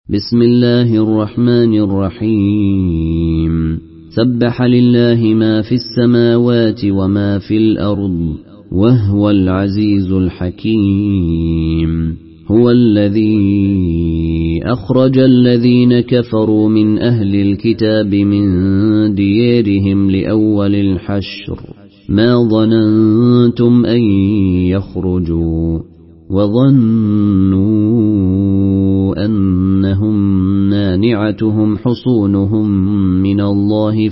بسم الله الرحمن الرحيم. سبح لله ما في السماوات وما في الأرض وهو العزيز الحكيم. هو الذي أخرج الذين كفروا من أهل الكتاب من ديارهم لأول الحشر ما ظننتم أن يخرجوا وظنوا أنهم مانعتهم حصونهم من الله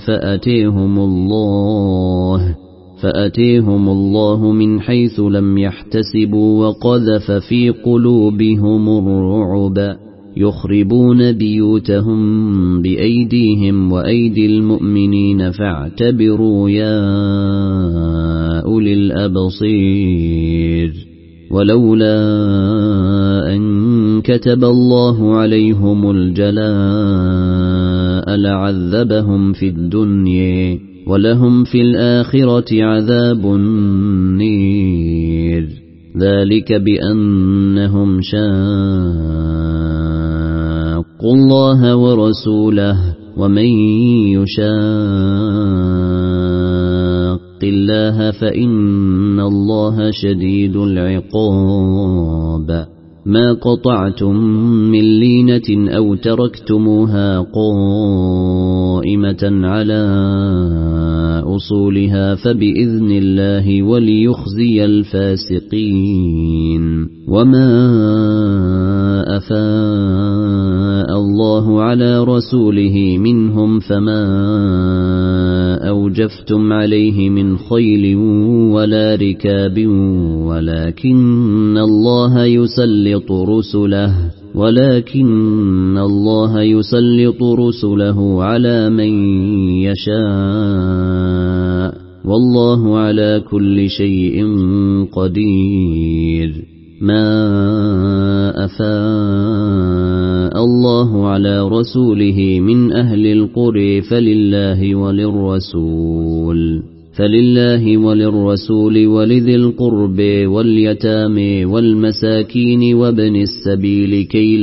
فأتيهم الله من حيث لم يحتسبوا وقذف في قلوبهم الرعب يخربون بيوتهم بأيديهم وأيدي المؤمنين فاعتبروا يا أولي الأبصير. ولولا أن كتب الله عليهم الجلاء لعذبهم في الدنيا ولهم في الآخرة عذاب النير. ذلك بأنهم شاقوا الله ورسوله ومن يشاق الله فإن الله شديد العقاب. ما قطعتم من لينة أو تركتموها قائمة على أصولها فبإذن الله وليخزي الفاسقين. وما أفاء الله على رسوله منهم فما أوجفتم عليه من خيل ولا ركاب ولكن الله يسلط رسله على من يشاء والله على كل شيء قدير. ما أفاء الله على رسوله من أهل القرى فلله وللرسول ولذي القرب واليتامى والمساكين وابن السبيل كي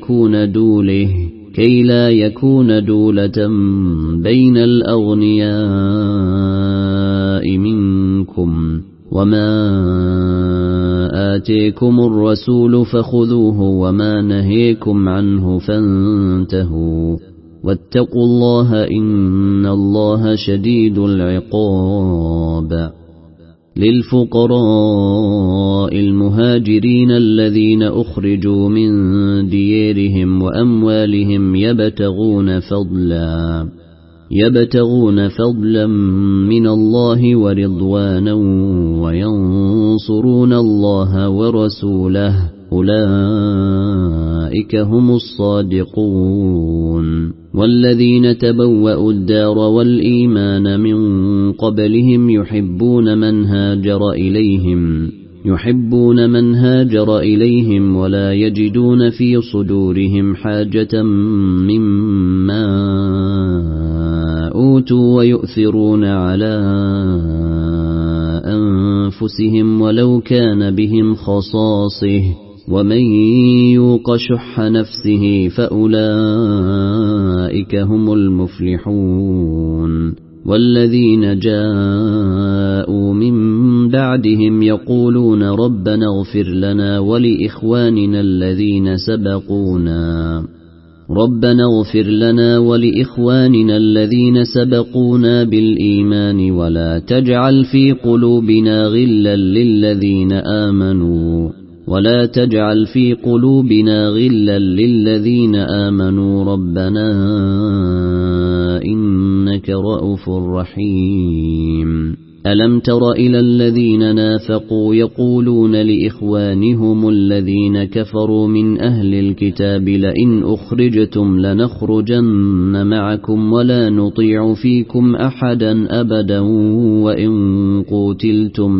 لا يكون دولة بين الأغنياء منكم. وما آتيكم الرسول فخذوه وما نهيكم عنه فانتهوا واتقوا الله إن الله شديد العقاب. للفقراء المهاجرين الذين أخرجوا من ديارهم وأموالهم يبتغون فضلا من الله ورضوانا وينصرون الله ورسوله أولئك هم الصادقون. والذين تبوأوا الدار والإيمان من قبلهم يحبون من هاجر إليهم ولا يجدون في صدورهم حاجة مما أوتوا ويؤثرون على أنفسهم ولو كان بهم خصاصة ومن يوق شح نفسه فأولئك هم المفلحون. والذين جاءوا من بعدهم يقولون ربنا اغفر لنا ولإخواننا الذين سبقونا بالإيمان ولا تجعل في قلوبنا غلا للذين آمنوا ربنا إنك رؤوف رحيم. ألم تر إلى الذين نافقوا يقولون لإخوانهم الذين كفروا من أهل الكتاب لئن أخرجتم لنخرجن معكم ولا نطيع فيكم أحدا أبدا وإن قوتلتم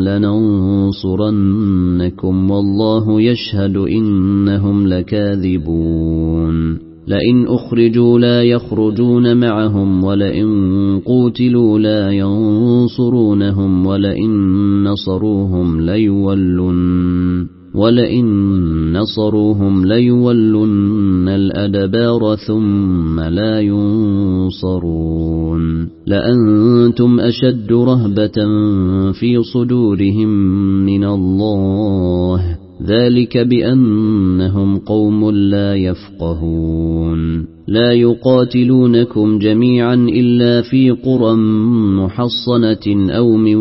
لننصرنكم والله يشهد إنهم لكاذبون. لئن أخرجوا لا يخرجون معهم ولئن قوتلوا لا ينصرونهم ولئن نصروهم ولئن نصروهم ليولن الأدبار ثم لا ينصرون لأنتم أشد رهبة في صدورهم من الله ذلك بأنهم قوم لا يفقهون لا يقاتلونكم جميعا إلا في قرى محصنة أو من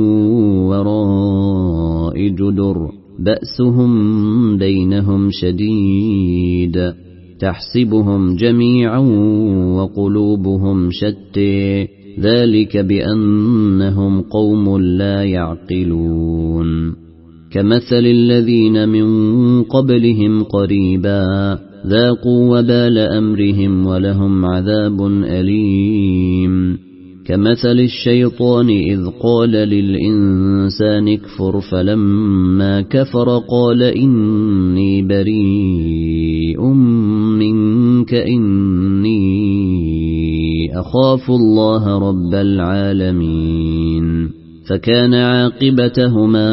وراء جدر بأسهم بينهم شديد تحسبهم جميعا وقلوبهم شتى ذلك بأنهم قوم لا يعقلون كمثل الذين من قبلهم قريبا ذاقوا وبال أمرهم ولهم عذاب أليم كمثل الشيطان إذ قال للإنسان اكفر فلما كفر قال إني بريء منك إني أخاف الله رب العالمين فكان عاقبتهما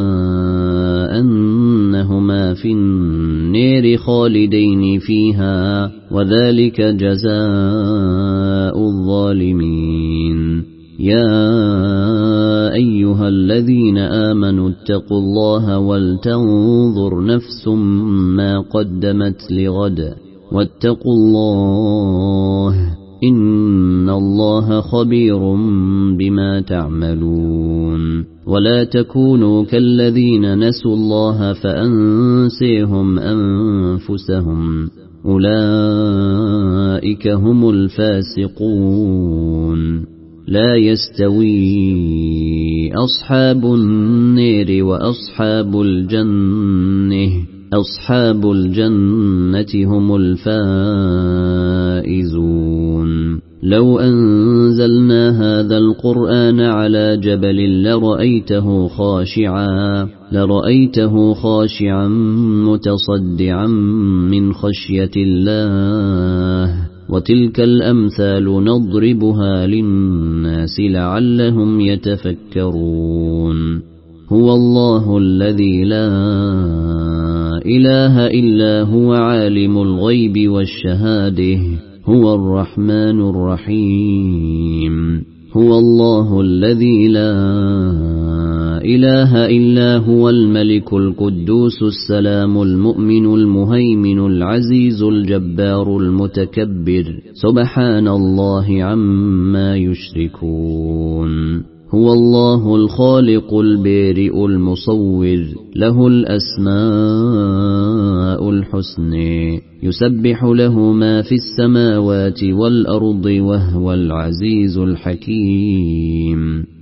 أنهما في النار خالدين فيها وذلك جزاء الظالمين يا أيها الذين آمنوا اتقوا الله ولتنظر نفس ما قدمت لغد واتقوا الله إن الله خبير بما تعملون ولا تكونوا كالذين نسوا الله فأنسيهم أنفسهم أولئك هم الفاسقون لا يستوي أصحاب النار وأصحاب الجنة أصحاب الجنة هم الفائزون لو أنزلنا هذا القرآن على جبل لرأيته خاشعا متصدعا من خشية الله وتلك الأمثال نضربها للناس لعلهم يتفكرون هو الله الذي لا إله إلا هو عالم الغيب والشهادة هو الرحمن الرحيم هو الله الذي لا إله إلا هو الملك القدوس السلام المؤمن المهيمن العزيز الجبار المتكبر سبحان الله عما يشركون هو الله الخالق البارئ المصور له الأسماء الحسنى يسبح له ما في السماوات والأرض وهو العزيز الحكيم